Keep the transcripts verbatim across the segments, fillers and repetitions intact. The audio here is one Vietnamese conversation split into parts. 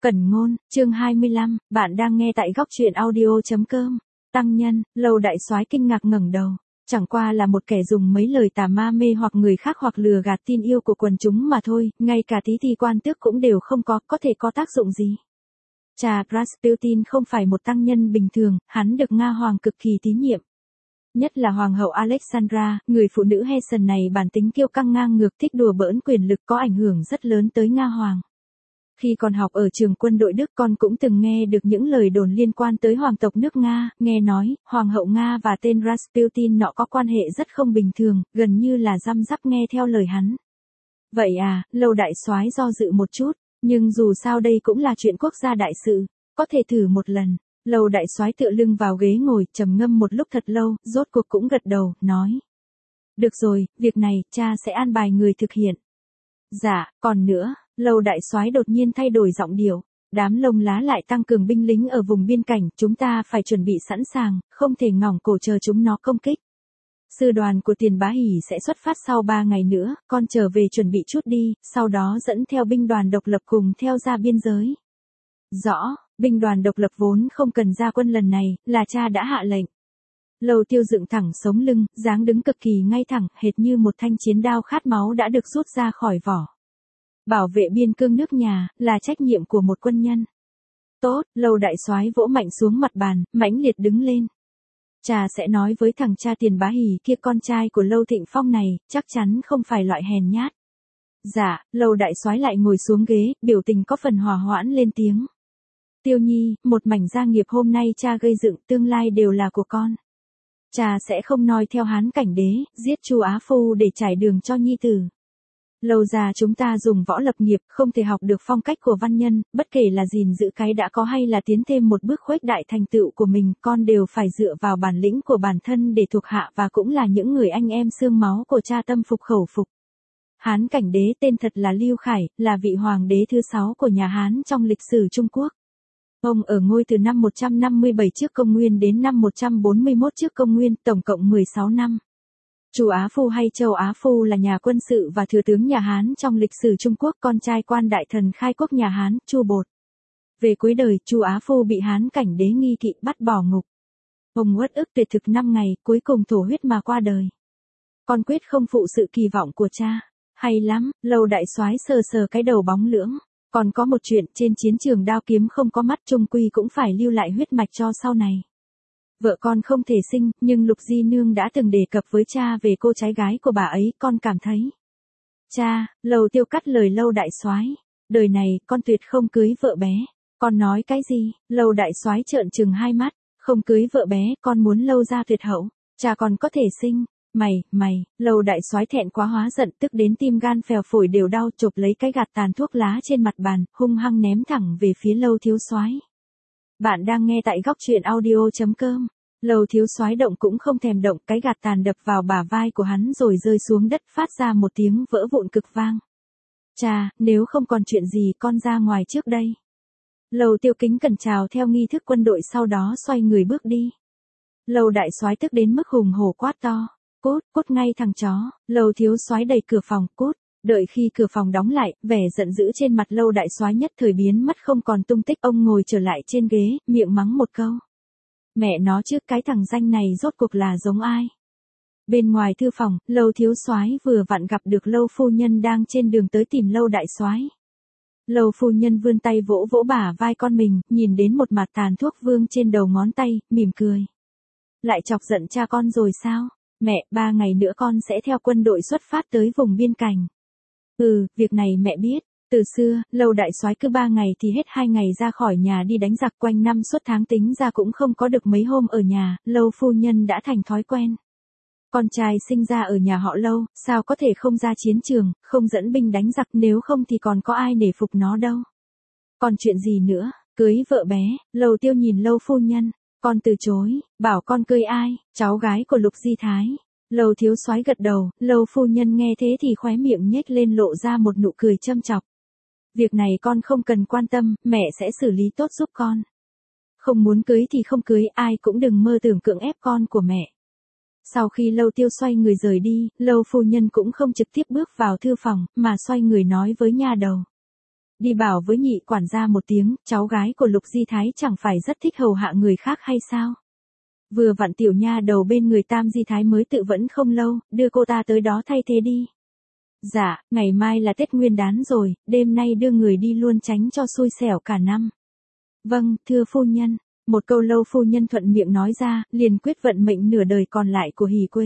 Cẩn ngôn, chương hai mươi lăm, bạn đang nghe tại góc truyện audio chấm com. Tăng nhân, Lâu đại soái kinh ngạc ngẩng đầu, chẳng qua là một kẻ dùng mấy lời tà ma mê hoặc người khác hoặc lừa gạt tin yêu của quần chúng mà thôi, ngay cả tí thì quan tước cũng đều không có, có thể có tác dụng gì. Cha Rasputin không phải một tăng nhân bình thường, hắn được Nga Hoàng cực kỳ tín nhiệm. Nhất là Hoàng hậu Alexandra, người phụ nữ Hessen này bản tính kiêu căng ngang ngược, thích đùa bỡn quyền lực, có ảnh hưởng rất lớn tới Nga Hoàng. Khi còn học ở trường quân đội Đức, con cũng từng nghe được những lời đồn liên quan tới hoàng tộc nước Nga, nghe nói, Hoàng hậu Nga và tên Rasputin nọ có quan hệ rất không bình thường, gần như là răm rắp nghe theo lời hắn. Vậy à, Lâu đại soái do dự một chút, nhưng dù sao đây cũng là chuyện quốc gia đại sự, có thể thử một lần. Lâu đại soái tựa lưng vào ghế ngồi, trầm ngâm một lúc thật lâu, rốt cuộc cũng gật đầu, nói. Được rồi, việc này, cha sẽ an bài người thực hiện. Dạ, còn nữa. Lâu đại soái đột nhiên thay đổi giọng điệu, đám lông lá lại tăng cường binh lính ở vùng biên cảnh, chúng ta phải chuẩn bị sẵn sàng, không thể ngỏng cổ chờ chúng nó công kích. Sư đoàn của Tiền Bá Hỷ sẽ xuất phát sau ba ngày nữa, con trở về chuẩn bị chút đi, sau đó dẫn theo binh đoàn độc lập cùng theo ra biên giới. Rõ, binh đoàn độc lập vốn không cần ra quân lần này, là cha đã hạ lệnh. Lâu Tiêu dựng thẳng sống lưng, dáng đứng cực kỳ ngay thẳng, hệt như một thanh chiến đao khát máu đã được rút ra khỏi vỏ. Bảo vệ biên cương nước nhà, là trách nhiệm của một quân nhân. Tốt, Lâu đại soái vỗ mạnh xuống mặt bàn, mãnh liệt đứng lên. Cha sẽ nói với thằng cha Tiền Bá Hỷ kia, con trai của Lâu Thịnh Phong này, chắc chắn không phải loại hèn nhát. Dạ, Lâu đại soái lại ngồi xuống ghế, biểu tình có phần hòa hoãn lên tiếng. Tiêu Nhi, một mảnh gia nghiệp hôm nay cha gây dựng, tương lai đều là của con. Cha sẽ không noi theo Hán Cảnh Đế, giết Chu Á Phu để trải đường cho nhi tử. Lâu già chúng ta dùng võ lập nghiệp, không thể học được phong cách của văn nhân, bất kể là gìn giữ cái đã có hay là tiến thêm một bước khuếch đại thành tựu của mình, con đều phải dựa vào bản lĩnh của bản thân để thuộc hạ, và cũng là những người anh em xương máu của cha tâm phục khẩu phục. Hán Cảnh Đế tên thật là Lưu Khải, là vị hoàng đế thứ sáu của nhà Hán trong lịch sử Trung Quốc. Ông ở ngôi từ năm một trăm năm mươi bảy trước công nguyên đến năm một trăm bốn mươi mốt trước công nguyên, tổng cộng mười sáu năm. Chu Á Phu hay Châu Á Phu là nhà quân sự và thừa tướng nhà Hán trong lịch sử Trung Quốc, con trai quan đại thần khai quốc nhà Hán, Chu Bột. Về cuối đời, Chu Á Phu bị Hán Cảnh Đế nghi kỵ, bắt bỏ ngục. Ông uất ức tuyệt thực năm ngày, cuối cùng thổ huyết mà qua đời. Con quyết không phụ sự kỳ vọng của cha. Hay lắm, Lâu đại soái sờ sờ cái đầu bóng lưỡng. Còn có một chuyện, trên chiến trường đao kiếm không có mắt, chung quy cũng phải lưu lại huyết mạch cho sau này. Vợ con không thể sinh, nhưng Lục Di Nương đã từng đề cập với cha về cô trái gái của bà ấy, con cảm thấy. Cha, Lâu Tiêu cắt lời Lâu đại soái, đời này, con tuyệt không cưới vợ bé. Con nói cái gì? Lâu đại soái trợn trừng hai mắt, không cưới vợ bé, con muốn Lâu gia tuyệt hậu, cha còn có thể sinh. Mày, mày, Lâu đại soái thẹn quá hóa giận, tức đến tim gan phèo phổi đều đau, chộp lấy cái gạt tàn thuốc lá trên mặt bàn, hung hăng ném thẳng về phía Lâu thiếu soái. Bạn đang nghe tại góc truyện audio chấm com. Lâu thiếu soái động cũng không thèm động, cái gạt tàn đập vào bả vai của hắn rồi rơi xuống đất, phát ra một tiếng vỡ vụn cực vang. Cha, nếu không còn chuyện gì con ra ngoài trước đây. Lâu Tiêu kính cẩn chào theo nghi thức quân đội, sau đó xoay người bước đi. Lâu đại soái tức đến mức hùng hổ quát to. Cút, cút ngay thằng chó. Lâu thiếu soái đẩy cửa phòng, cút. Đợi khi cửa phòng đóng lại, vẻ giận dữ trên mặt Lâu đại soái nhất thời biến mất không còn tung tích, ông ngồi trở lại trên ghế, miệng mắng một câu. Mẹ nó chứ, cái thằng danh này rốt cuộc là giống ai? Bên ngoài thư phòng, Lâu thiếu soái vừa vặn gặp được Lâu phu nhân đang trên đường tới tìm Lâu đại soái. Lâu phu nhân vươn tay vỗ vỗ bả vai con mình, nhìn đến một mặt tàn thuốc vương trên đầu ngón tay, mỉm cười. Lại chọc giận cha con rồi sao? Mẹ, ba ngày nữa con sẽ theo quân đội xuất phát tới vùng biên cảnh. Ừ, việc này mẹ biết. Từ xưa, Lâu đại soái cứ ba ngày thì hết hai ngày ra khỏi nhà đi đánh giặc, quanh năm suốt tháng tính ra cũng không có được mấy hôm ở nhà, Lâu phu nhân đã thành thói quen. Con trai sinh ra ở nhà họ Lâu, sao có thể không ra chiến trường, không dẫn binh đánh giặc, nếu không thì còn có ai nể phục nó đâu. Còn chuyện gì nữa, cưới vợ bé, Lâu Tiêu nhìn Lâu phu nhân, con từ chối, bảo con cưới ai, cháu gái của Lục Di Thái. Lâu thiếu soái gật đầu, Lâu phu nhân nghe thế thì khóe miệng nhếch lên lộ ra một nụ cười châm chọc. Việc này con không cần quan tâm, mẹ sẽ xử lý tốt giúp con. Không muốn cưới thì không cưới, ai cũng đừng mơ tưởng cưỡng ép con của mẹ. Sau khi Lâu Tiêu xoay người rời đi, Lâu phu nhân cũng không trực tiếp bước vào thư phòng, mà xoay người nói với nha đầu. Đi bảo với nhị quản gia một tiếng, cháu gái của Lục Di Thái chẳng phải rất thích hầu hạ người khác hay sao? Vừa vặn tiểu nha đầu bên người Tam Di Thái mới tự vẫn không lâu, đưa cô ta tới đó thay thế đi. Dạ, ngày mai là Tết Nguyên Đán rồi, đêm nay đưa người đi luôn tránh cho xui xẻo cả năm. Vâng, thưa phu nhân. Một câu Lâu phu nhân thuận miệng nói ra, liền quyết vận mệnh nửa đời còn lại của Hỷ Quế.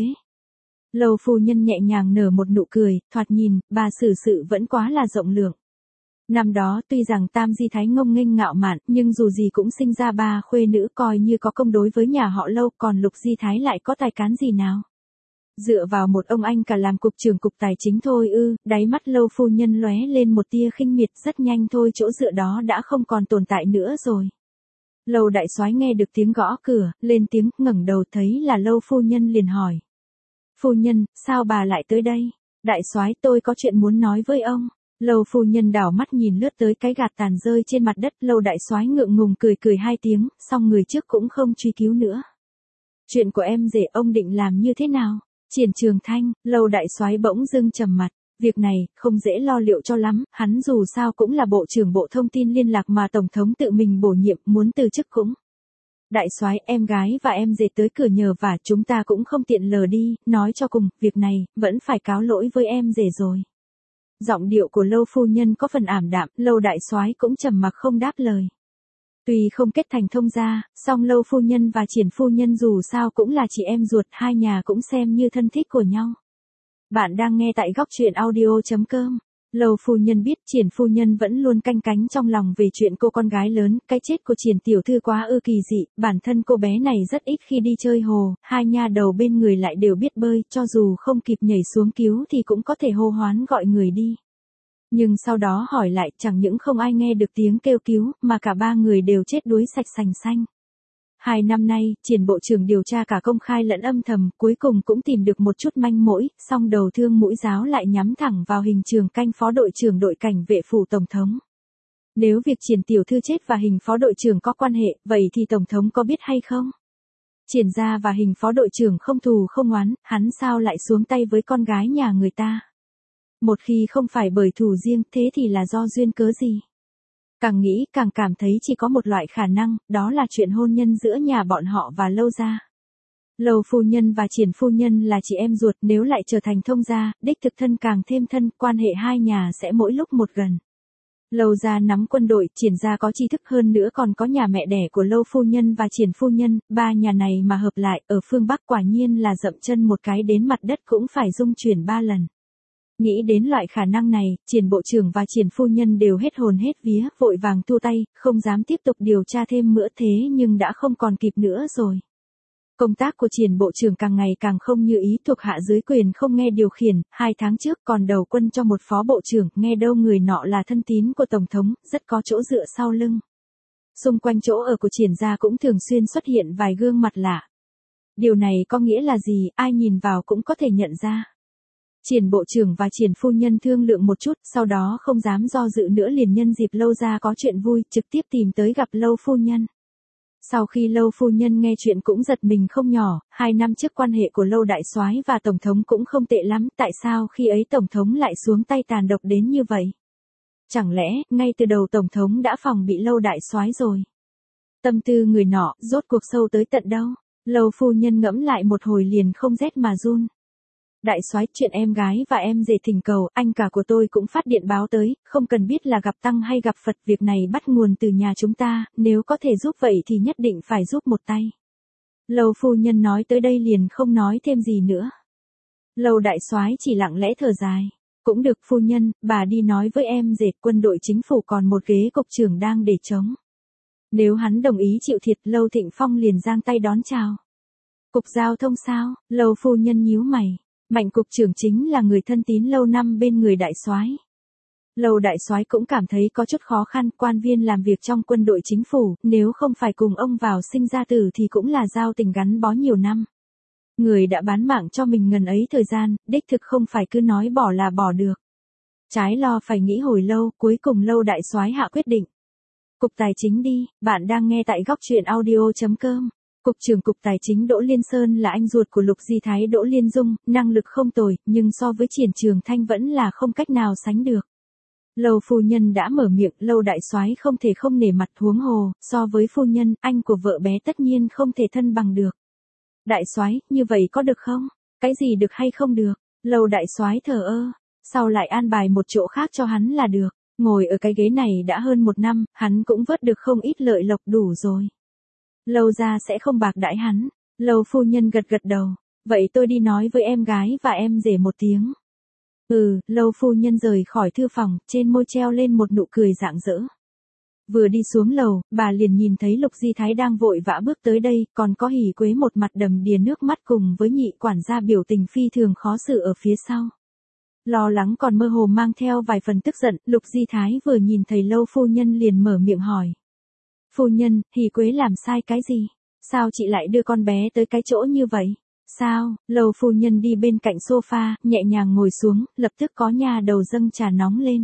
Lâu phu nhân nhẹ nhàng nở một nụ cười, thoạt nhìn, bà xử sự vẫn quá là rộng lượng. Năm đó tuy rằng Tam Di Thái ngông nghênh ngạo mạn, nhưng dù gì cũng sinh ra ba khuê nữ coi như có công đối với nhà họ Lâu, còn Lục Di Thái lại có tài cán gì nào? Dựa vào một ông anh cả làm cục trưởng cục tài chính thôi ư? Đáy mắt Lâu phu nhân lóe lên một tia khinh miệt, rất nhanh thôi chỗ dựa đó đã không còn tồn tại nữa rồi. Lâu đại soái nghe được tiếng gõ cửa, lên tiếng, ngẩng đầu thấy là Lâu phu nhân liền hỏi. Phu nhân, sao bà lại tới đây? Đại soái, tôi có chuyện muốn nói với ông. Lâu phu nhân đảo mắt nhìn lướt tới cái gạt tàn rơi trên mặt đất, Lâu đại soái ngượng ngùng cười cười hai tiếng, xong người trước cũng không truy cứu nữa. Chuyện của em rể ông định làm như thế nào? Triển Trường Thanh, Lâu đại soái bỗng dưng trầm mặt. Việc này, không dễ lo liệu cho lắm, hắn dù sao cũng là bộ trưởng bộ thông tin liên lạc mà Tổng thống tự mình bổ nhiệm, muốn từ chức cũng. Đại soái, em gái và em rể tới cửa nhờ vả, chúng ta cũng không tiện lờ đi, nói cho cùng, việc này, vẫn phải cáo lỗi với em rể rồi. Giọng điệu của Lâu phu nhân có phần ảm đạm, Lâu đại soái cũng trầm mặc không đáp lời. Tuy không kết thành thông gia, song Lâu phu nhân và Triển phu nhân dù sao cũng là chị em ruột, hai nhà cũng xem như thân thích của nhau. Bạn đang nghe tại góc truyện audio chấm com. Lâu phu nhân biết Triển phu nhân vẫn luôn canh cánh trong lòng về chuyện cô con gái lớn, cái chết của Triển tiểu thư quá ư kỳ dị, bản thân cô bé này rất ít khi đi chơi hồ, hai nha đầu bên người lại đều biết bơi, cho dù không kịp nhảy xuống cứu thì cũng có thể hô hoán gọi người đi. Nhưng sau đó hỏi lại, chẳng những không ai nghe được tiếng kêu cứu, mà cả ba người đều chết đuối sạch sành xanh. Hai năm nay, Triển bộ trưởng điều tra cả công khai lẫn âm thầm, cuối cùng cũng tìm được một chút manh mối, song đầu thương mũi giáo lại nhắm thẳng vào Hình Trường Canh phó đội trưởng đội cảnh vệ phủ Tổng thống. Nếu việc Triển tiểu thư chết và Hình phó đội trưởng có quan hệ, vậy thì Tổng thống có biết hay không? Triển gia và Hình phó đội trưởng không thù không oán, hắn sao lại xuống tay với con gái nhà người ta? Một khi không phải bởi thù riêng, thế thì là do duyên cớ gì? Càng nghĩ càng cảm thấy chỉ có một loại khả năng, đó là chuyện hôn nhân giữa nhà bọn họ và Lâu gia. Lâu phu nhân và Triển phu nhân là chị em ruột, nếu lại trở thành thông gia, đích thực thân càng thêm thân, quan hệ hai nhà sẽ mỗi lúc một gần. Lâu gia nắm quân đội, Triển gia có tri thức hơn nữa còn có nhà mẹ đẻ của Lâu phu nhân và Triển phu nhân, ba nhà này mà hợp lại, ở phương Bắc quả nhiên là dậm chân một cái đến mặt đất cũng phải rung chuyển ba lần. Nghĩ đến loại khả năng này, Triển bộ trưởng và Triển phu nhân đều hết hồn hết vía, vội vàng thu tay, không dám tiếp tục điều tra thêm nữa, thế nhưng đã không còn kịp nữa rồi. Công tác của Triển bộ trưởng càng ngày càng không như ý, thuộc hạ dưới quyền không nghe điều khiển, hai tháng trước còn đầu quân cho một phó bộ trưởng, nghe đâu người nọ là thân tín của Tổng thống, rất có chỗ dựa sau lưng. Xung quanh chỗ ở của Triển gia cũng thường xuyên xuất hiện vài gương mặt lạ. Điều này có nghĩa là gì, ai nhìn vào cũng có thể nhận ra. Triển bộ trưởng và Triển phu nhân thương lượng một chút, sau đó không dám do dự nữa liền nhân dịp Lâu gia có chuyện vui, trực tiếp tìm tới gặp Lâu phu nhân. Sau khi Lâu phu nhân nghe chuyện cũng giật mình không nhỏ, hai năm trước quan hệ của Lâu đại soái và Tổng thống cũng không tệ lắm, tại sao khi ấy Tổng thống lại xuống tay tàn độc đến như vậy? Chẳng lẽ, ngay từ đầu Tổng thống đã phòng bị Lâu đại soái rồi? Tâm tư người nọ, rốt cuộc sâu tới tận đâu? Lâu phu nhân ngẫm lại một hồi liền không rét mà run. Đại soái, chuyện em gái và em rể thỉnh cầu, anh cả của tôi cũng phát điện báo tới, không cần biết là gặp tăng hay gặp Phật, việc này bắt nguồn từ nhà chúng ta, nếu có thể giúp vậy thì nhất định phải giúp một tay. Lâu phu nhân nói tới đây liền không nói thêm gì nữa. Lâu đại soái chỉ lặng lẽ thở dài. Cũng được phu nhân, bà đi nói với em rể, quân đội chính phủ còn một ghế cục trưởng đang để trống. Nếu hắn đồng ý chịu thiệt, Lâu Thịnh Phong liền giang tay đón chào. Cục giao thông sao? Lâu phu nhân nhíu mày. Mạnh cục trưởng chính là người thân tín lâu năm bên người đại soái. Lâu đại soái cũng cảm thấy có chút khó khăn, quan viên làm việc trong quân đội chính phủ, nếu không phải cùng ông vào sinh ra tử thì cũng là giao tình gắn bó nhiều năm. Người đã bán mạng cho mình ngần ấy thời gian, đích thực không phải cứ nói bỏ là bỏ được. Trái lo phải nghĩ hồi lâu, cuối cùng Lâu đại soái hạ quyết định. Cục Tài chính đi, bạn đang nghe tại góc truyện audio chấm com. Cục trưởng Cục Tài chính Đỗ Liên Sơn là anh ruột của Lục Di Thái Đỗ Liên Dung, năng lực không tồi, nhưng so với Triển Trường Thanh vẫn là không cách nào sánh được. Lâu phu nhân đã mở miệng, Lâu đại soái không thể không nể mặt, huống hồ, so với phu nhân, anh của vợ bé tất nhiên không thể thân bằng được. Đại soái, như vậy có được không? Cái gì được hay không được? Lâu đại soái thờ ơ, sau lại an bài một chỗ khác cho hắn là được. Ngồi ở cái ghế này đã hơn một năm, hắn cũng vớt được không ít lợi lộc đủ rồi. Lâu gia sẽ không bạc đãi hắn. Lâu phu nhân gật gật đầu. Vậy tôi đi nói với em gái và em rể một tiếng. Ừ, Lâu phu nhân rời khỏi thư phòng, trên môi treo lên một nụ cười rạng rỡ. Vừa đi xuống lầu, bà liền nhìn thấy Lục Di Thái đang vội vã bước tới đây, còn có Hỉ Quế một mặt đầm đìa nước mắt cùng với nhị quản gia biểu tình phi thường khó xử ở phía sau. Lo lắng còn mơ hồ mang theo vài phần tức giận, Lục Di Thái vừa nhìn thấy Lâu phu nhân liền mở miệng hỏi. Phu nhân, Hỉ Quế làm sai cái gì? Sao chị lại đưa con bé tới cái chỗ như vậy? Sao? Lâu phu nhân đi bên cạnh sofa, nhẹ nhàng ngồi xuống, lập tức có nhà đầu dâng trà nóng lên.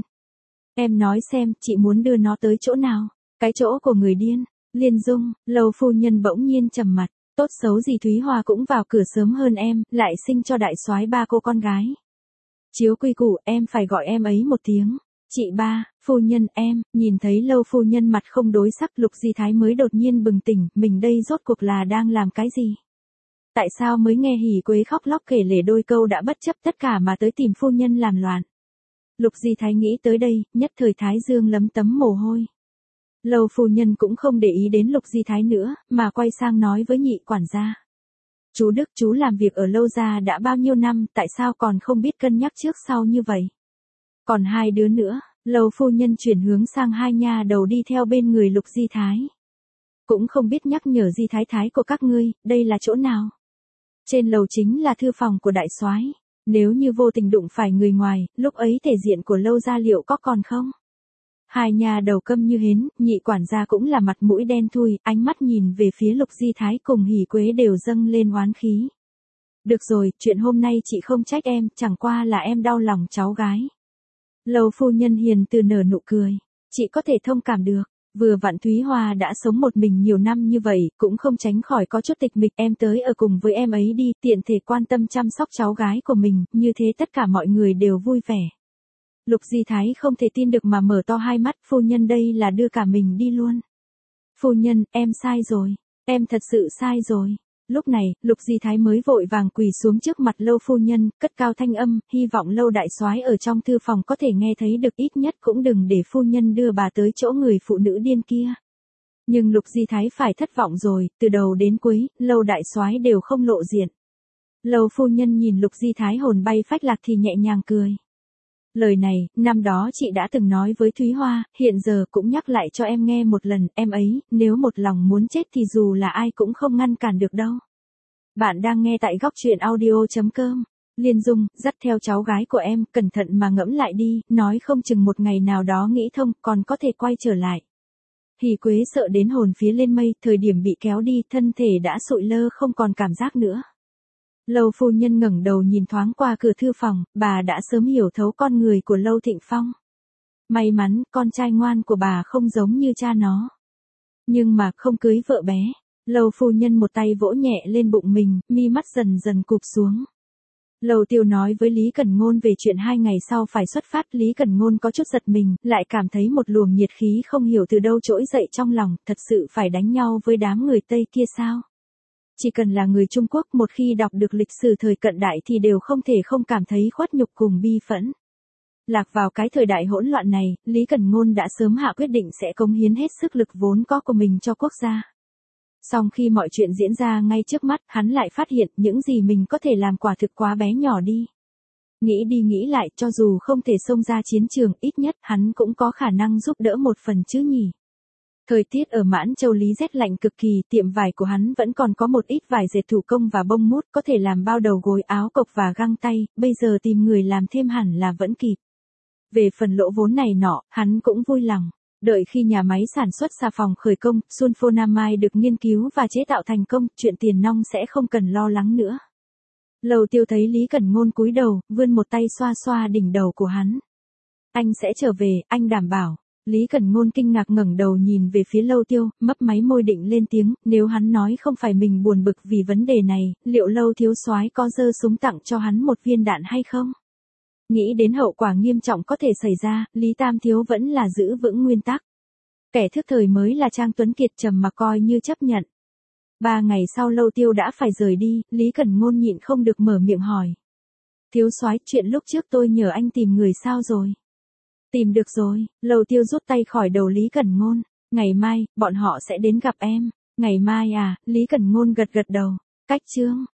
Em nói xem, chị muốn đưa nó tới chỗ nào? Cái chỗ của người điên. Liên Dung, Lâu phu nhân bỗng nhiên trầm mặt, tốt xấu gì Thúy Hoa cũng vào cửa sớm hơn em, lại sinh cho đại soái ba cô con gái. Chiếu quy củ, em phải gọi em ấy một tiếng. Chị ba, phu nhân em, nhìn thấy Lâu phu nhân mặt không đối sắc, Lục Di Thái mới đột nhiên bừng tỉnh, mình đây rốt cuộc là đang làm cái gì? Tại sao mới nghe Hỉ Quế khóc lóc kể lể đôi câu đã bất chấp tất cả mà tới tìm phu nhân làm loạn? Lục Di Thái nghĩ tới đây, nhất thời thái dương lấm tấm mồ hôi. Lâu phu nhân cũng không để ý đến Lục Di Thái nữa, mà quay sang nói với nhị quản gia. Chú Đức, chú làm việc ở Lâu gia đã bao nhiêu năm, tại sao còn không biết cân nhắc trước sau như vậy? Còn hai đứa nữa, Lâu phu nhân chuyển hướng sang hai nha đầu đi theo bên người Lục Di Thái. Cũng không biết nhắc nhở Di Thái Thái của các ngươi, đây là chỗ nào? Trên lầu chính là thư phòng của đại soái. Nếu như vô tình đụng phải người ngoài, lúc ấy thể diện của Lâu gia liệu có còn không? Hai nhà đầu câm như hến, nhị quản gia cũng là mặt mũi đen thui, ánh mắt nhìn về phía Lục Di Thái cùng Hỉ Quế đều dâng lên oán khí. Được rồi, chuyện hôm nay chị không trách em, chẳng qua là em đau lòng cháu gái. Lâu phu nhân hiền từ nở nụ cười, chị có thể thông cảm được. Vừa vặn Thúy Hoa đã sống một mình nhiều năm như vậy, cũng không tránh khỏi có chút tịch mịch, em tới ở cùng với em ấy đi, tiện thể quan tâm chăm sóc cháu gái của mình, như thế tất cả mọi người đều vui vẻ. Lục Di Thái không thể tin được mà mở to hai mắt, phu nhân đây là đưa cả mình đi luôn. Phu nhân, em sai rồi, em thật sự sai rồi. Lúc này, Lục Di Thái mới vội vàng quỳ xuống trước mặt Lâu phu nhân, cất cao thanh âm, hy vọng Lâu đại soái ở trong thư phòng có thể nghe thấy được, ít nhất cũng đừng để phu nhân đưa bà tới chỗ người phụ nữ điên kia. Nhưng Lục Di Thái phải thất vọng rồi, từ đầu đến cuối, Lâu đại soái đều không lộ diện. Lâu phu nhân nhìn Lục Di Thái hồn bay phách lạc thì nhẹ nhàng cười. Lời này, năm đó chị đã từng nói với Thúy Hoa, hiện giờ cũng nhắc lại cho em nghe một lần, em ấy, nếu một lòng muốn chết thì dù là ai cũng không ngăn cản được đâu. Bạn đang nghe tại góc truyện audio chấm com. Liên Dung, dắt theo cháu gái của em, cẩn thận mà ngẫm lại đi, nói không chừng một ngày nào đó nghĩ thông, còn có thể quay trở lại. Hỉ Quế sợ đến hồn phía lên mây, thời điểm bị kéo đi, thân thể đã sụi lơ không còn cảm giác nữa. Lâu phu nhân ngẩng đầu nhìn thoáng qua cửa thư phòng, bà đã sớm hiểu thấu con người của Lâu Thịnh Phong. May mắn, con trai ngoan của bà không giống như cha nó. Nhưng mà không cưới vợ bé. Lâu phu nhân một tay vỗ nhẹ lên bụng mình, mi mắt dần dần cụp xuống. Lâu Tiêu nói với Lý Cẩn Ngôn về chuyện hai ngày sau phải xuất phát, Lý Cẩn Ngôn có chút giật mình, lại cảm thấy một luồng nhiệt khí không hiểu từ đâu trỗi dậy trong lòng, thật sự phải đánh nhau với đám người Tây kia sao? Chỉ cần là người Trung Quốc một khi đọc được lịch sử thời cận đại thì đều không thể không cảm thấy khuất nhục cùng bi phẫn. Lạc vào cái thời đại hỗn loạn này, Lý Cẩn Ngôn đã sớm hạ quyết định sẽ cống hiến hết sức lực vốn có của mình cho quốc gia. Song khi mọi chuyện diễn ra ngay trước mắt, hắn lại phát hiện những gì mình có thể làm quả thực quá bé nhỏ đi. Nghĩ đi nghĩ lại, cho dù không thể xông ra chiến trường, ít nhất hắn cũng có khả năng giúp đỡ một phần chứ nhỉ. Thời tiết ở Mãn Châu Lý rét lạnh cực kỳ, tiệm vải của hắn vẫn còn có một ít vải dệt thủ công và bông mút, có thể làm bao đầu gối, áo cộc và găng tay, bây giờ tìm người làm thêm hẳn là vẫn kịp. Về phần lỗ vốn này nọ, hắn cũng vui lòng. Đợi khi nhà máy sản xuất xà phòng khởi công, sulfonamide được nghiên cứu và chế tạo thành công, chuyện tiền nong sẽ không cần lo lắng nữa. Lâu Tiêu thấy Lý Cẩn Ngôn cúi đầu, vươn một tay xoa xoa đỉnh đầu của hắn. Anh sẽ trở về, anh đảm bảo. Lý Cẩn Ngôn kinh ngạc ngẩng đầu nhìn về phía Lâu Tiêu, mấp máy môi định lên tiếng, nếu hắn nói không phải mình buồn bực vì vấn đề này, liệu Lâu thiếu soái có giơ súng tặng cho hắn một viên đạn hay không? Nghĩ đến hậu quả nghiêm trọng có thể xảy ra, Lý Tam Thiếu vẫn là giữ vững nguyên tắc. Kẻ thức thời mới là Trang Tuấn Kiệt trầm mặc coi như chấp nhận. Ba ngày sau Lâu Tiêu đã phải rời đi, Lý Cẩn Ngôn nhịn không được mở miệng hỏi. Thiếu soái, chuyện lúc trước tôi nhờ anh tìm người sao rồi? Tìm được rồi, Lâu Tiêu rút tay khỏi đầu Lý Cẩn Ngôn. Ngày mai, bọn họ sẽ đến gặp em. Ngày mai à, Lý Cẩn Ngôn gật gật đầu. Cách chương.